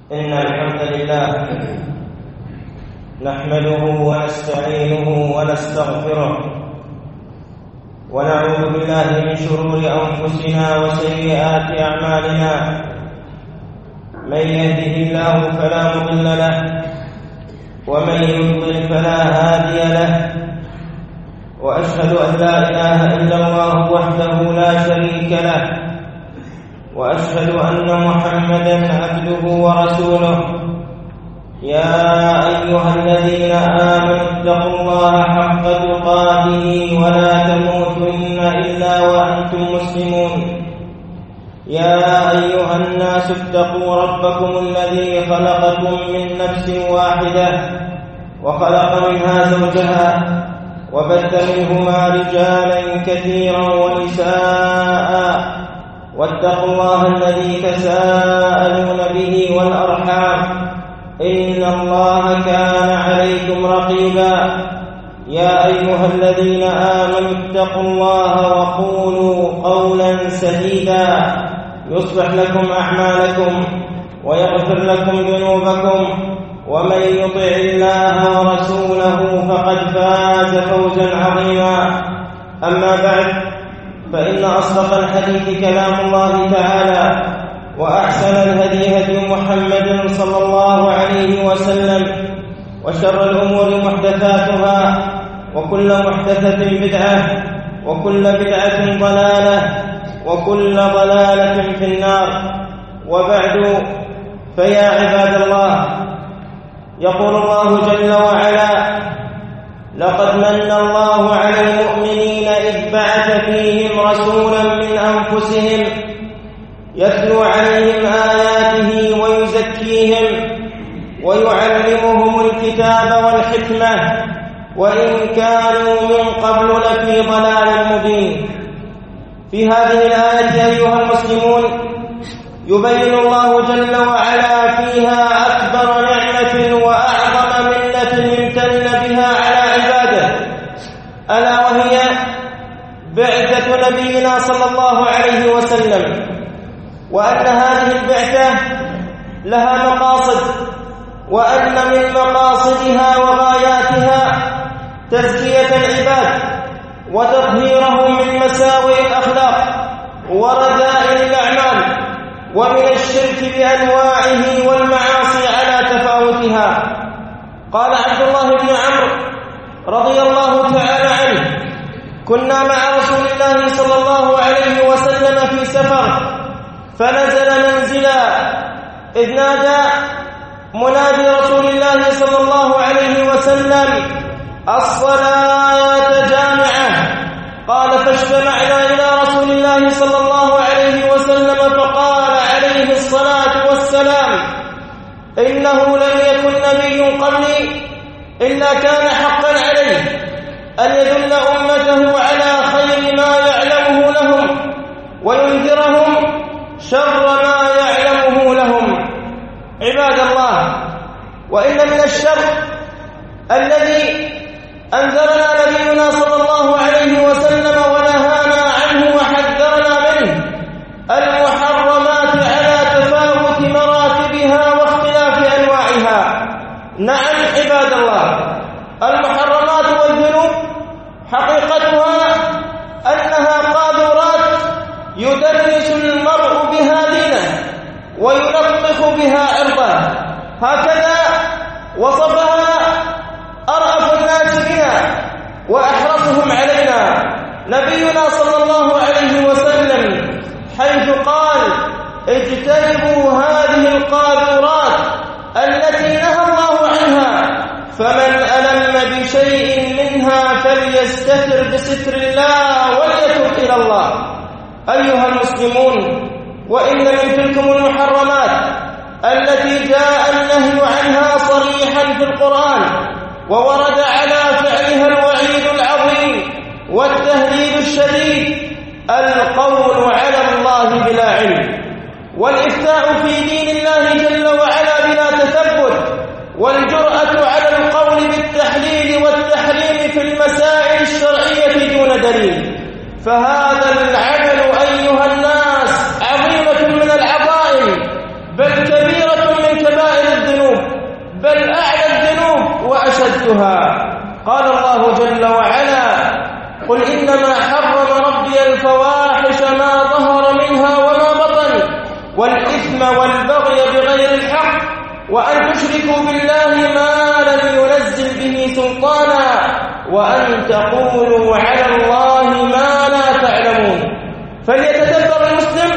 إن الحمد لله نحمده ونستعينه ونستغفره ونعوذ بالله من شرور أنفسنا وسيئات أعمالنا. من يهده الله فلا مضل له ومن يضلل فلا هادي له، وأشهد أن لا إله إلا الله وحده لا شريك له، وأشهد أن محمدًا عبده ورسوله. يا أيها الذين آمنوا اتقوا الله حق تقاته ولا تموتن إلا وأنتم مسلمون. يا أيها الناس اتقوا ربكم الذي خلقكم من نفس واحدة وخلق منها زوجها وبث منهما رجالا كثيرا ونساء، واتقوا الله الذي تساءلون به والأرحام، إن الله كان عليكم رقيبا. يا أيها الذين آمنوا اتقوا الله وقولوا قولا سديدا يصلح لكم أعمالكم ويغفر لكم ذنوبكم، ومن يطع الله ورسوله فقد فاز فوزا عظيما. أما بعد، فإن أصدق الحديث كلام الله تعالى، وأحسن الهدي هدي محمد صلى الله عليه وسلم، وشر الأمور محدثاتها، وكل محدثة بدعة، وكل بدعة ضلالة، وكل ضلالة في النار. وبعد، فيا عباد الله، يقول الله جل وعلا: لقد من الله على المؤمنين إذ بعث فيهم رسولا من أنفسهم يتلو عليهم آياته ويزكيهم ويعلمهم الكتاب والحكمة وإن كانوا من قبل لفي ضلال مبين. في هذه الآية أيها المسلمون يبين الله جل وعلا فيها أكبر نعمة وأعظم منة امتن بها على عباده، ألا وهي بعثة نبينا صلى الله عليه وسلم، وأن هذه البعثة لها مقاصد، وأن من مقاصدها وغاياتها تزكية العباد وتطهيرهم من مساوئ الأخلاق ورذائل الأعمال ومن الشرك بأنواعه والمعاصي على تفاوتها. قال عبد الله بن عمرو رضي الله تعالى عنه: كنا مع رسول الله صلى الله عليه وسلم في سفر، فنزل منزلا، إذ نادى منادي رسول الله صلى الله عليه وسلم: الصلاة جامعة. قال: فاجتمعنا إلى رسول الله صلى الله عليه وسلم فقال عليه الصلاة والسلام: إنه لم يكن نبي قبلي إلا كان حقا عليه أن يدل أمته على خير ما يعلمه لهم وينذرهم شر ما يعلمه لهم. عباد الله، وإن من الشر الذي أنذرنا نبينا صلى الله عليه وسلم ونهانا عنه وحذرنا منه المحرمات على تفاوت مراتبها واختلاف أنواعها. نعم عباد الله، المحرمات والذنوب حقيقتها أنها قاذورات يدنس المرء بها دينه ويلطخ بها عرضه، هكذا وصفها أرأف الناس بنا وأحرصهم علينا نبينا صلى الله عليه وسلم، حيث قال: اجتنبوا هذه القاذورات التي نهى الله عنها، فمن ألم بشيء منها فليستتر بستر الله وليتوب إلى الله. أيها المسلمون، وإن من تلكم المحرمات التي جاء النهي عنها صريحا في القرآن وورد على فعلها الوعيد العظيم والتهديد الشديد: القول على الله بلا علم، والإفتاء في دين الله جل وعلا بلا تثبت، والجرأة على القول بالتحليل والتحريم في المسائل الشرعية دون دليل. فهذا العمل أيها الناس عظيمة من العظائم، بل كبيرة من كبائر إنما حرم ربي الفواحش ما ظهر منها وما بطن والإثم والبغي بغير الحق وأن تشركوا بالله ما لم ينزل به سلطانا وأن تقولوا على الله ما لا تعلمون. فليتدبر المسلم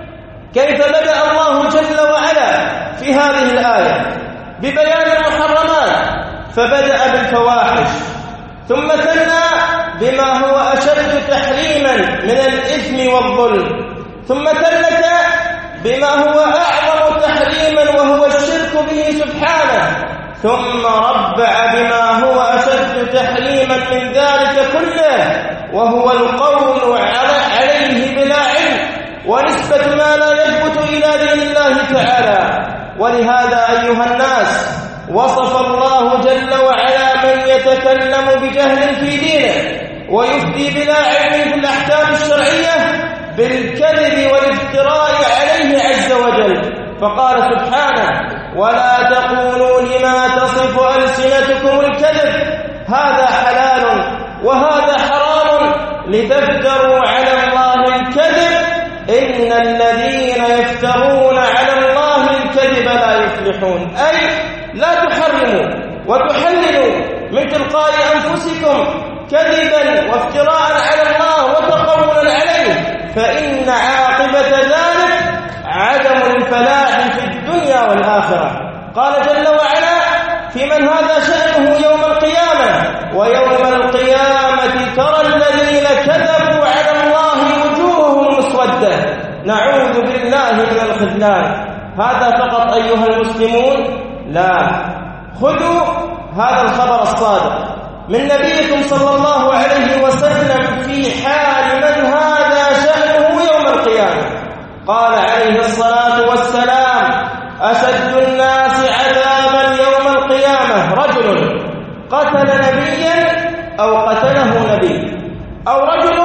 كيف بدأ الله جل وعلا في هذه الآية ببيان المحرمات، فبدأ بالفواحش ثم ثنى بما هو أشد تحريما من الإثم والظلم، ثم ثلث بما هو أعظم تحريما وهو الشرك به سبحانه، ثم ربع بما هو أشد تحريما من ذلك كله وهو القول عليه بلا علم ونسبة ما لا يثبت إلى دين الله تعالى. ولهذا أيها الناس وصف الله جل وعلا من يتكلم بجهل في دينه ويفتي بلا علم في الأحكام الشرعية بالكذب والافتراء عليه عز وجل، فقال سبحانه: ولا تقولوا لما تصف ألسنتكم الكذب هذا حلال وهذا حرام لتفتروا على الله الكذب إن الذين يفترون على الله الكذب لا يفلحون. أي لا تحرموا وتحللوا من تلقاء أنفسكم كذبا وافتراء على الله وتقولا عليه، فإن عاقبة ذلك عدم الفلاح في الدنيا والآخرة. قال جل وعلا في من هذا شأنه يوم القيامة: ويوم القيامة ترى الذين كذبوا على الله وجوههم مسودة نعوذ بالله من الخذلان. هذا فقط أيها المسلمون؟ لا، خذوا هذا الخبر الصادق من نبيكم صلى الله عليه وسلم في حال من هذا شأنه يوم القيامة. قال عليه الصلاة والسلام: أشد الناس عذابا يوم القيامة رجل قتل نبيا أو قتله نبي، أو رجل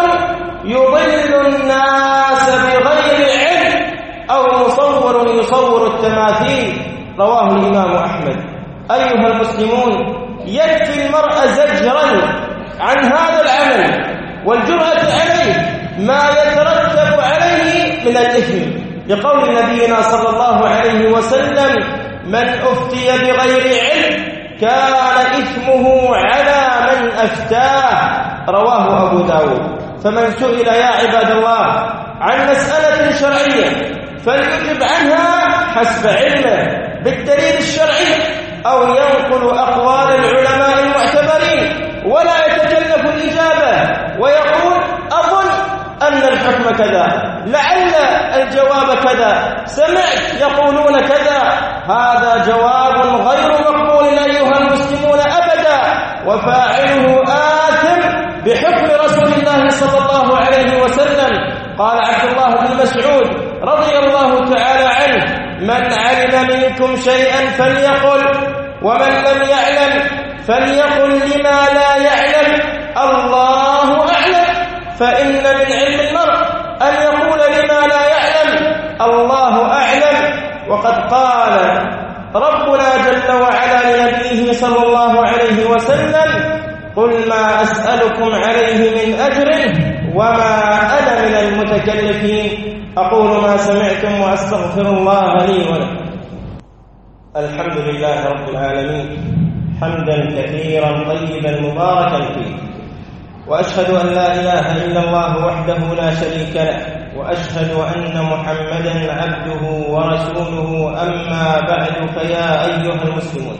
يضل الناس بغير علم، أو مصور يصور التماثيل. رواه الإمام أحمد. أيها المسلمون، يكفي المرء زجرا عن هذا العمل والجرأة عليه ما يترتب عليه من الإثم، لقول نبينا صلى الله عليه وسلم: من أفتي بغير علم كان إثمه على من أفتاه. رواه أبو داود. فمن سئل يا عباد الله عن مسألة شرعية فليجب عنها حسب علمه بالدليل الشرعي، أو ينقل أقوال العلماء المعتبرين ولا يتكلف الإجابة ويقول: أظن أن الحكم كذا، لعل الجواب كذا، سمعت يقولون كذا. هذا جواب غير مقبول أيها المسلمون أبدا، وفاعله آثم بحكم رسول الله صلى الله عليه وسلم. قال عبد الله بن مسعود رضي الله تعالى عنه: من علم منكم شيئا فليقل، ومن لم يعلم فليقل لما لا يعلم الله أعلم. فإن من علم المرء أن يقول لما لا يعلم الله أعلم. وقد قال ربنا جل وعلا لنبيه صلى الله عليه وسلم: قل ما أسألكم عليه من أجر وما أنا من المتكلفين. أقول ما سمعتم وأستغفر الله لي ولكم. الحمد لله رب العالمين، حمدا كثيرا طيبا مباركا فيه، وأشهد أن لا إله إلا الله وحده لا شريك له، وأشهد أن محمدا عبده ورسوله. أما بعد، فيا أيها المسلمون،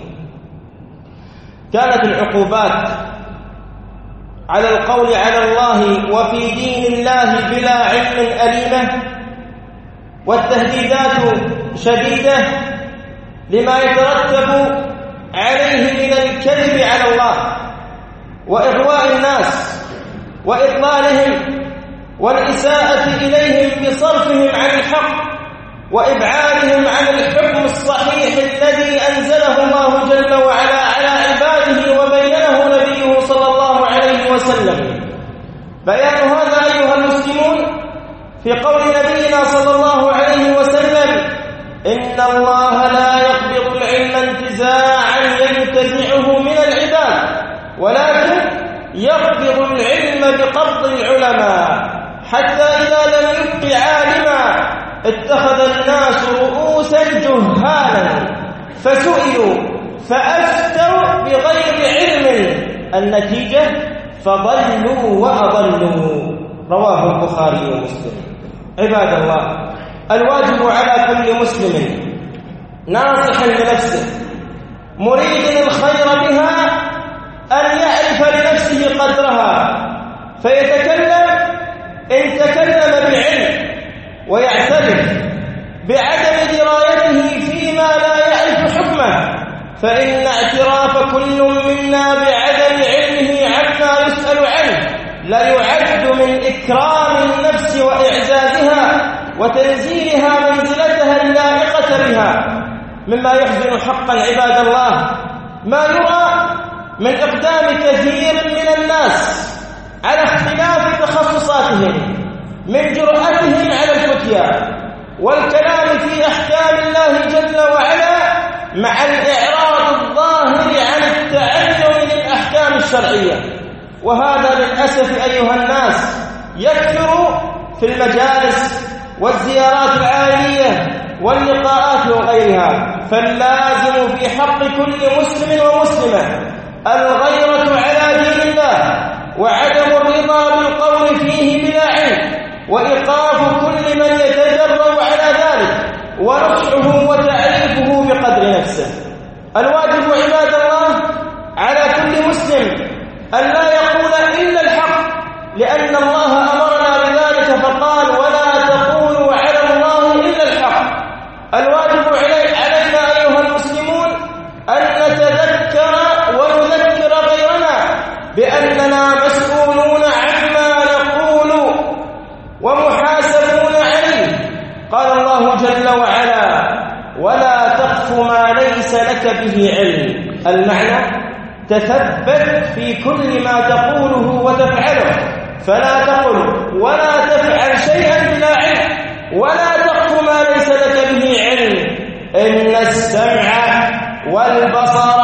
كانت العقوبات على القول على الله وفي دين الله بلا علم أليمة، والتهديدات شديدة لما يترتب عليه من الكذب على الله وإغواء الناس وإضلالهم والإساءة إليهم بصرفهم عن الحق وإبعادهم عن الحكم الصحيح الذي أنزله الله جل وعلا على عباده وبينه نبيه صلى الله عليه وسلم. بيان هذا أيها المسلمون في قول نبينا صلى الله عليه وسلم: إن الله لا يقبض العلم انتزاعا ينتزعه من العباد، ولكن يقبض العلم العلم بقبض العلماء، حتى إذا لم يبق عالما اتخذ الناس رؤوسا جهالا فسئلوا فأفتوا بغير علم، النتيجة فضلوا وأضلوا. رواه البخاري ومسلم. عباد الله، الواجب على كل مسلم ناصح لنفسه مريد الخير بها أن يعرف لنفسه قدرها، فيتكلم إن تكلم بالعلم، ويعترف بعدم درايته فيما لا يعرف حكمه، فإن اعتراف كل منا بعدم علمه عما يسأل عنه لا يعد من إكرام النفس وإعزازها وتنزيلها منزلتها اللائقة بها. مما يحزن حقا عباد الله ما يرى من إقدام كثير من الناس على اختلاف تخصصاتهم، من جرأتهم على الفتيا والكلام في أحكام الله جل وعلا مع الإعراض الظاهر عن التعلم للأحكام الشرعية. وهذا للأسف أيها الناس يكثر في المجالس والزيارات العائلية واللقاءات وغيرها. فاللازم في حق كل مسلم ومسلمة الغيرة على دين الله، وعدم الرضا بالقول فيه بلا علم، وإيقاف كل من يتجرأ على ذلك، ونصحه وتعريفه بقدر نفسه. الواجب عباد الله على كل مسلم أن لا يقول إلا الحق، لأن الله أمرنا بذلك فقال: ولا تقولوا على الله إلا الحق. الواجب علينا أيها المسلمون أن نتذكر ونذكر غيرنا بأننا مسؤولون عما نقول ومحاسبون عليه. قال الله جل وعلا: ولا تقف ما ليس لك به علم. المعنى: تثبت في كل ما تقوله وتفعله، فلا تقل ولا تفعل شيئا بلا علم، ولا تقف ما ليس لك به علم. إن السمع والبصر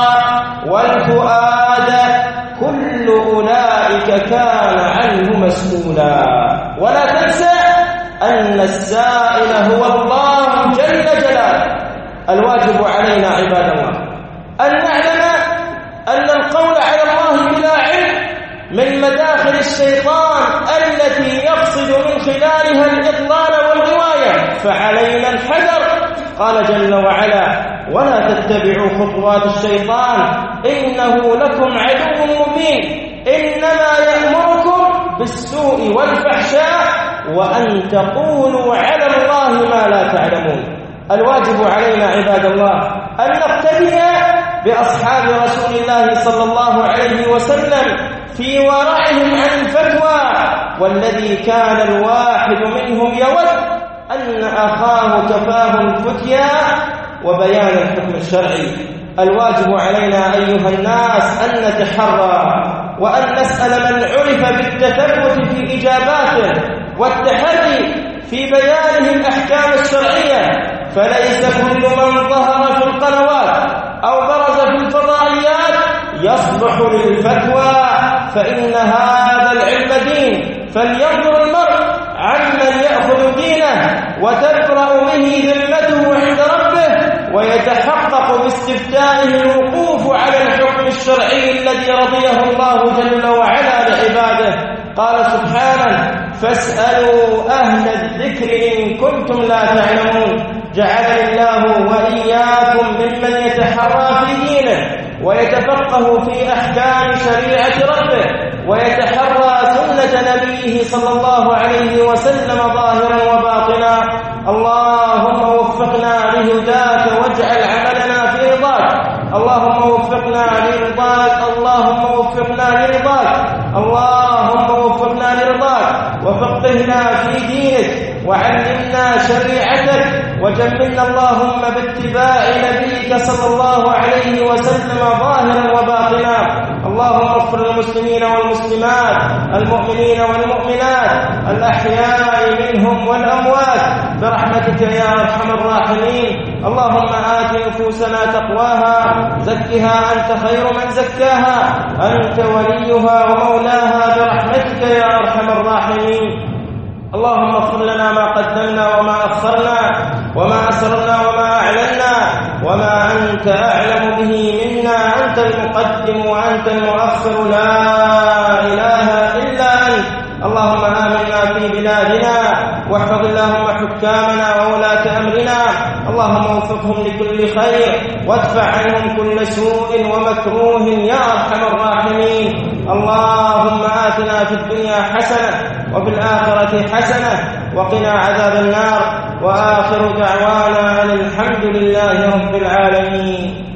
والفؤاد كل أولئك كان عنه مسؤولا. ولا تنسى أن السائل هو الله جل جلاله. الواجب علينا عباد الله أن نعلم أن القول على الله بلا علم من مداخل الشيطان التي يقصد من خلالها الإضلال والغواية، فعلينا الحذر. قال جل وعلا: ولا تتبعوا خطوات الشيطان إنه لكم عدو مبين، إنما يأمركم بالسوء والفحشاء وأن تقولوا على الله ما لا تعلمون. الواجب علينا عباد الله أن نقتدي بأصحاب رسول الله صلى الله عليه وسلم في ورعهم عن الفتوى، والذي كان الواحد منهم يود أن أخاه كفاه الفتيا وبيان الحكم الشرعي. الواجب علينا أيها الناس أن نتحرى وأن نسأل من عرف بالتثبت في إجاباته والتحري في بيانه الأحكام الشرعية، فليس كل من ظهر في القنوات أو برز في الفضائيات يصلح للفتوى، فإن هذا العلم دين. فلينظر المرء عمن يأخذ دينه وتبرأ به ذمته عند ربه، ويتحقق باستفتائه الوقوف على الحكم الشرعي الذي رضيه الله جل وعلا لعباده. قال سبحانه: فاسألوا أهل الذكر إن كنتم لا تعلمون. جعلني الله وإياكم ممن يتحرى في دينه ويتفقه في أحكام شريعة ربه ويتحرى سنة نبيه صلى الله عليه وسلم ظاهرا وباطنا. اللهم وفقنا لهداك واجعل عملنا في رضاك. اللهم وفقنا لرضاك. اللهم وفقنا لرضاك. اللهم وفقنا لرضاك وفقهنا في دينك وعلمنا شريعتك وجملنا اللهم باتباع نبيك صلى الله عليه وسلم ظاهرا وباطنا. اللهم اغفر للمسلمين المسلمين والمسلمات، المؤمنين والمؤمنات، الأحياء منهم والأموات برحمتك يا أرحم الراحمين. اللهم آت نفوسنا تقواها، زكها أنت خير من زكاها، أنت وليها ومولاها برحمتك يا أرحم الراحمين. اللهم اغفر لنا ما قدمنا وما أخرنا وما أسررنا وما أعلنا وما أنت أعلم به منا، أنت المقدم وأنت المؤخر، لا إله إلا أنت. اللهم آمنا في بلادنا، واحفظ اللهم حكامنا وولاة أمرنا، اللهم وفقهم لكل خير وادفع عنهم كل سوء ومكروه يا أرحم الراحمين. اللهم آتنا في الدنيا حسنة وفي الآخرة حسنة وقنا عذاب النار، وآخر دعوانا أن الحمد لله رب العالمين.